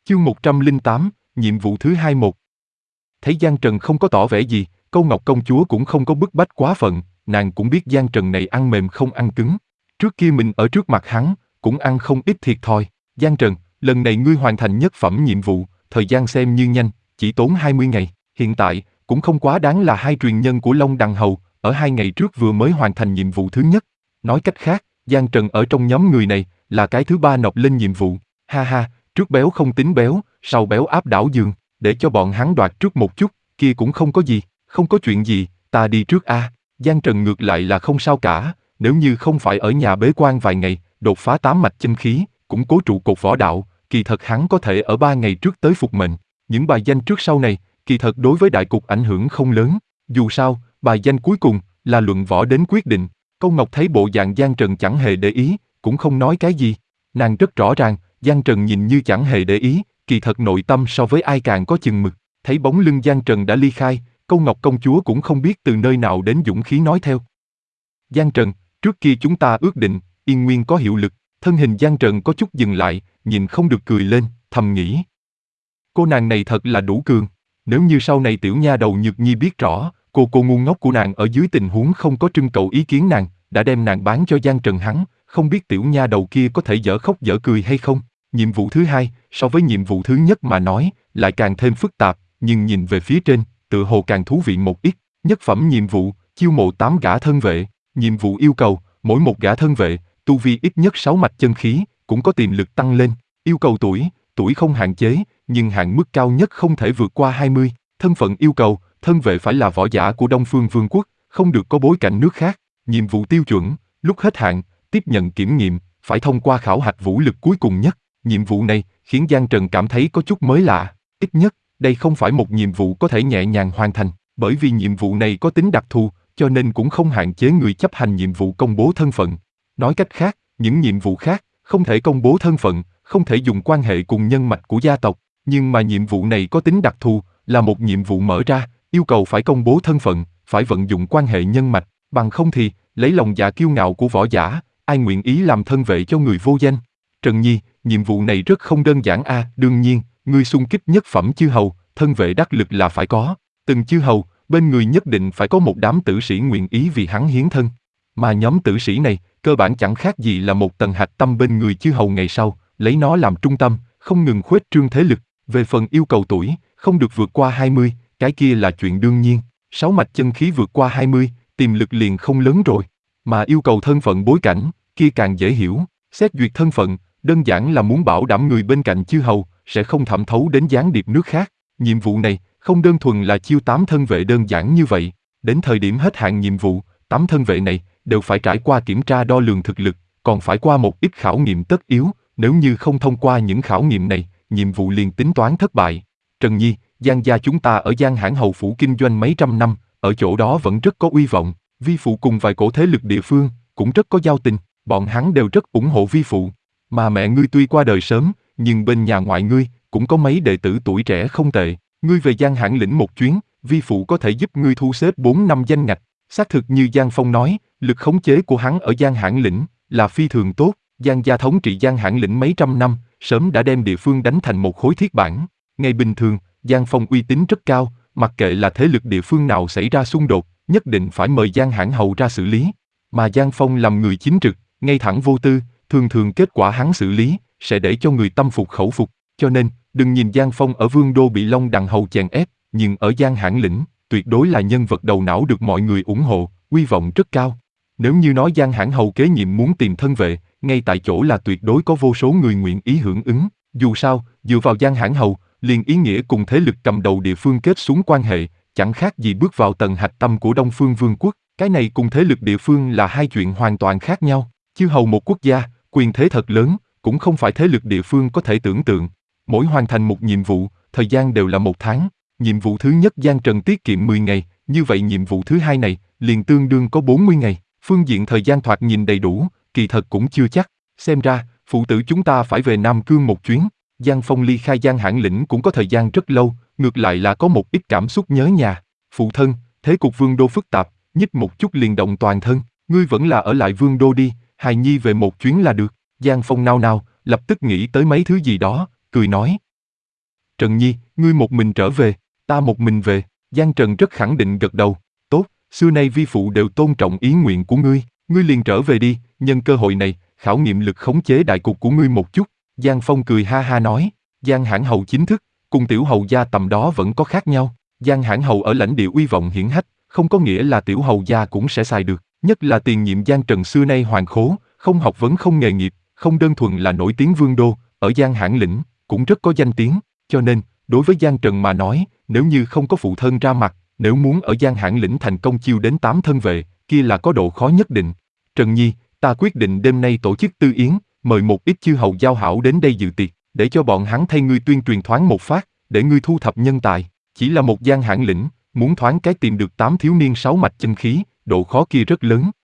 Chương 108, nhiệm vụ thứ 21. Thấy Giang Trần không có tỏ vẻ gì, Câu Ngọc công chúa cũng không có bức bách quá phận, nàng cũng biết Giang Trần này ăn mềm không ăn cứng. Trước kia mình ở trước mặt hắn, cũng ăn không ít thiệt thòi. Giang Trần, lần này ngươi hoàn thành nhất phẩm nhiệm vụ, thời gian xem như nhanh, chỉ tốn 20 ngày. Hiện tại, cũng không quá đáng là hai truyền nhân của Long Đằng Hầu, ở 2 ngày trước vừa mới hoàn thành nhiệm vụ thứ nhất. Nói cách khác, Giang Trần ở trong nhóm người này, là cái thứ 3 nộp lên nhiệm vụ. Ha ha, trước béo không tính béo, sau béo áp đảo giường, để cho bọn hắn đoạt trước một chút, kia cũng không có gì, không có chuyện gì, ta đi trước a. Giang Trần ngược lại là không sao cả, nếu như không phải ở nhà bế quan vài ngày, đột phá 8 mạch chân khí, củng cố trụ cột võ đạo, kỳ thật hắn có thể ở 3 ngày trước tới phục mệnh. Những bài danh trước sau này, kỳ thật đối với đại cục ảnh hưởng không lớn, dù sao, bài danh cuối cùng là luận võ đến quyết định. Câu Ngọc thấy bộ dạng Giang Trần chẳng hề để ý, cũng không nói cái gì. Nàng rất rõ ràng, Giang Trần nhìn như chẳng hề để ý, kỳ thật nội tâm so với ai càng có chừng mực. Thấy bóng lưng Giang Trần đã ly khai, Câu Ngọc công chúa cũng không biết từ nơi nào đến dũng khí nói theo. Giang Trần, trước kia chúng ta ước định, Yên Nguyên có hiệu lực. Thân hình Giang Trần có chút dừng lại, nhìn không được cười lên, thầm nghĩ. Cô nàng này thật là đủ cường. Nếu như sau này tiểu nha đầu Nhược Nhi biết rõ, cô ngu ngốc của nàng ở dưới tình huống không có trưng cầu ý kiến nàng, đã đem nàng bán cho Giang Trần hắn, không biết tiểu nha đầu kia có thể dở khóc dở cười hay không. Nhiệm vụ thứ 2, so với nhiệm vụ thứ nhất mà nói, lại càng thêm phức tạp, nhưng nhìn về phía trên, tựa hồ càng thú vị một ít. Nhất phẩm nhiệm vụ, chiêu mộ 8 gã thân vệ. Nhiệm vụ yêu cầu, mỗi một gã thân vệ, tu vi ít nhất 6 mạch chân khí, cũng có tiềm lực tăng lên. Yêu cầu tuổi không hạn chế, nhưng hạn mức cao nhất không thể vượt qua 20. Thân phận yêu cầu, thân vệ phải là võ giả của Đông Phương Vương quốc, không được có bối cảnh nước khác. Nhiệm vụ tiêu chuẩn, lúc hết hạn, tiếp nhận kiểm nghiệm, phải thông qua khảo hạch vũ lực cuối cùng nhất. Nhiệm vụ này khiến Giang Trần cảm thấy có chút mới lạ, ít nhất, đây không phải một nhiệm vụ có thể nhẹ nhàng hoàn thành, bởi vì nhiệm vụ này có tính đặc thù, cho nên cũng không hạn chế người chấp hành nhiệm vụ công bố thân phận. Nói cách khác, những nhiệm vụ khác, không thể công bố thân phận, không thể dùng quan hệ cùng nhân mạch của gia tộc, nhưng mà nhiệm vụ này có tính đặc thù, là một nhiệm vụ mở ra, yêu cầu phải công bố thân phận, phải vận dụng quan hệ nhân mạch, bằng không thì, lấy lòng dạ kiêu ngạo của võ giả, ai nguyện ý làm thân vệ cho người vô danh. Trần Nhi, nhiệm vụ này rất không đơn giản a. Đương nhiên, ngươi xung kích nhất phẩm chư hầu, thân vệ đắc lực là phải có. Từng chư hầu, bên người nhất định phải có một đám tử sĩ nguyện ý vì hắn hiến thân. Mà nhóm tử sĩ này, cơ bản chẳng khác gì là một tầng hạch tâm bên người chư hầu ngày sau, lấy nó làm trung tâm, không ngừng khuếch trương thế lực. Về phần yêu cầu tuổi, không được vượt qua 20, cái kia là chuyện đương nhiên. 6 mạch chân khí vượt qua 20, tiềm lực liền không lớn rồi. Mà yêu cầu thân phận bối cảnh, kia càng dễ hiểu. Xét duyệt thân phận, đơn giản là muốn bảo đảm người bên cạnh chư hầu sẽ không thẩm thấu đến gián điệp nước khác. Nhiệm vụ này không đơn thuần là chiêu 8 thân vệ đơn giản như vậy. Đến thời điểm hết hạn nhiệm vụ, 8 thân vệ này đều phải trải qua kiểm tra đo lường thực lực, còn phải qua một ít khảo nghiệm tất yếu. Nếu như không thông qua những khảo nghiệm này, nhiệm vụ liền tính toán thất bại. Trần Nhi, Giang gia chúng ta ở Giang Hãn hầu phủ kinh doanh mấy trăm năm, ở chỗ đó vẫn rất có uy vọng. Vi phụ cùng vài cổ thế lực địa phương cũng rất có giao tình, bọn hắn đều rất ủng hộ vi phụ. Mà mẹ ngươi tuy qua đời sớm, nhưng bên nhà ngoại ngươi cũng có mấy đệ tử tuổi trẻ không tệ. Ngươi về Giang Hãn lĩnh một chuyến, vi phụ có thể giúp ngươi thu xếp 4 năm danh ngạch. Xác thực như Giang Phong nói, lực khống chế của hắn ở Giang Hãn lĩnh là phi thường tốt. Giang gia thống trị Giang Hãn lĩnh mấy trăm năm, sớm đã đem địa phương đánh thành một khối thiết bản. Ngày bình thường, Giang Phong uy tín rất cao, mặc kệ là thế lực địa phương nào xảy ra xung đột, nhất định phải mời Giang Hãn hầu ra xử lý. Mà Giang Phong làm người chính trực, ngay thẳng vô tư, thường kết quả hắn xử lý sẽ để cho người tâm phục khẩu phục. Cho nên, đừng nhìn Giang Phong ở Vương đô bị Long Đằng hầu chèn ép, nhưng ở Giang Hãn lĩnh, tuyệt đối là nhân vật đầu não được mọi người ủng hộ, uy vọng rất cao. Nếu như nói Giang Hãn hầu kế nhiệm muốn tìm thân vệ, ngay tại chỗ là tuyệt đối có vô số người nguyện ý hưởng ứng. Dù sao, dựa vào Giang Hãn hầu, liền ý nghĩa cùng thế lực cầm đầu địa phương kết xuống quan hệ, chẳng khác gì bước vào tầng hạch tâm của Đông Phương Vương quốc. Cái này cùng thế lực địa phương là hai chuyện hoàn toàn khác nhau. Chư hầu một quốc gia, quyền thế thật lớn, cũng không phải thế lực địa phương có thể tưởng tượng. Mỗi hoàn thành một nhiệm vụ, thời gian đều là 1 tháng. Nhiệm vụ thứ nhất Giang Trần tiết kiệm 10 ngày, như vậy nhiệm vụ thứ 2 này, liền tương đương có 40 ngày. Phương diện thời gian thoạt nhìn đầy đủ, kỳ thật cũng chưa chắc. Xem ra, phụ tử chúng ta phải về Nam Cương một chuyến. Giang Phong ly khai Giang Hãn lĩnh cũng có thời gian rất lâu, ngược lại là có một ít cảm xúc nhớ nhà. Phụ thân, thế cục Vương đô phức tạp, nhích một chút liền động toàn thân, ngươi vẫn là ở lại Vương đô đi, hài nhi về một chuyến là được. Giang Phong nao nao, lập tức nghĩ tới mấy thứ gì đó, cười nói. Trần Nhi, ngươi một mình trở về, ta một mình về. Giang Trần rất khẳng định gật đầu. Tốt, xưa nay vi phụ đều tôn trọng ý nguyện của ngươi liền trở về đi, nhân cơ hội này, khảo nghiệm lực khống chế đại cục của ngươi một chút. Giang Phong cười ha ha nói, Giang Hãn Hầu chính thức, cùng tiểu hầu gia tầm đó vẫn có khác nhau. Giang Hãn Hầu ở lãnh địa uy vọng hiển hách, không có nghĩa là tiểu hầu gia cũng sẽ xài được. Nhất là tiền nhiệm Giang Trần xưa nay hoàn khố, không học vấn không nghề nghiệp, không đơn thuần là nổi tiếng vương đô, ở Giang Hãn lĩnh, cũng rất có danh tiếng. Cho nên, đối với Giang Trần mà nói, nếu như không có phụ thân ra mặt, nếu muốn ở Giang Hãn lĩnh thành công chiêu đến 8 thân vệ, kia là có độ khó nhất định. Trần Nhi, ta quyết định đêm nay tổ chức tư yến, mời một ít chư hầu giao hảo đến đây dự tiệc, để cho bọn hắn thay ngươi tuyên truyền thoáng một phát, để ngươi thu thập nhân tài. Chỉ là một Giang Hãn lĩnh, muốn thoáng cái tìm được 8 thiếu niên 6 mạch chân khí, độ khó kia rất lớn.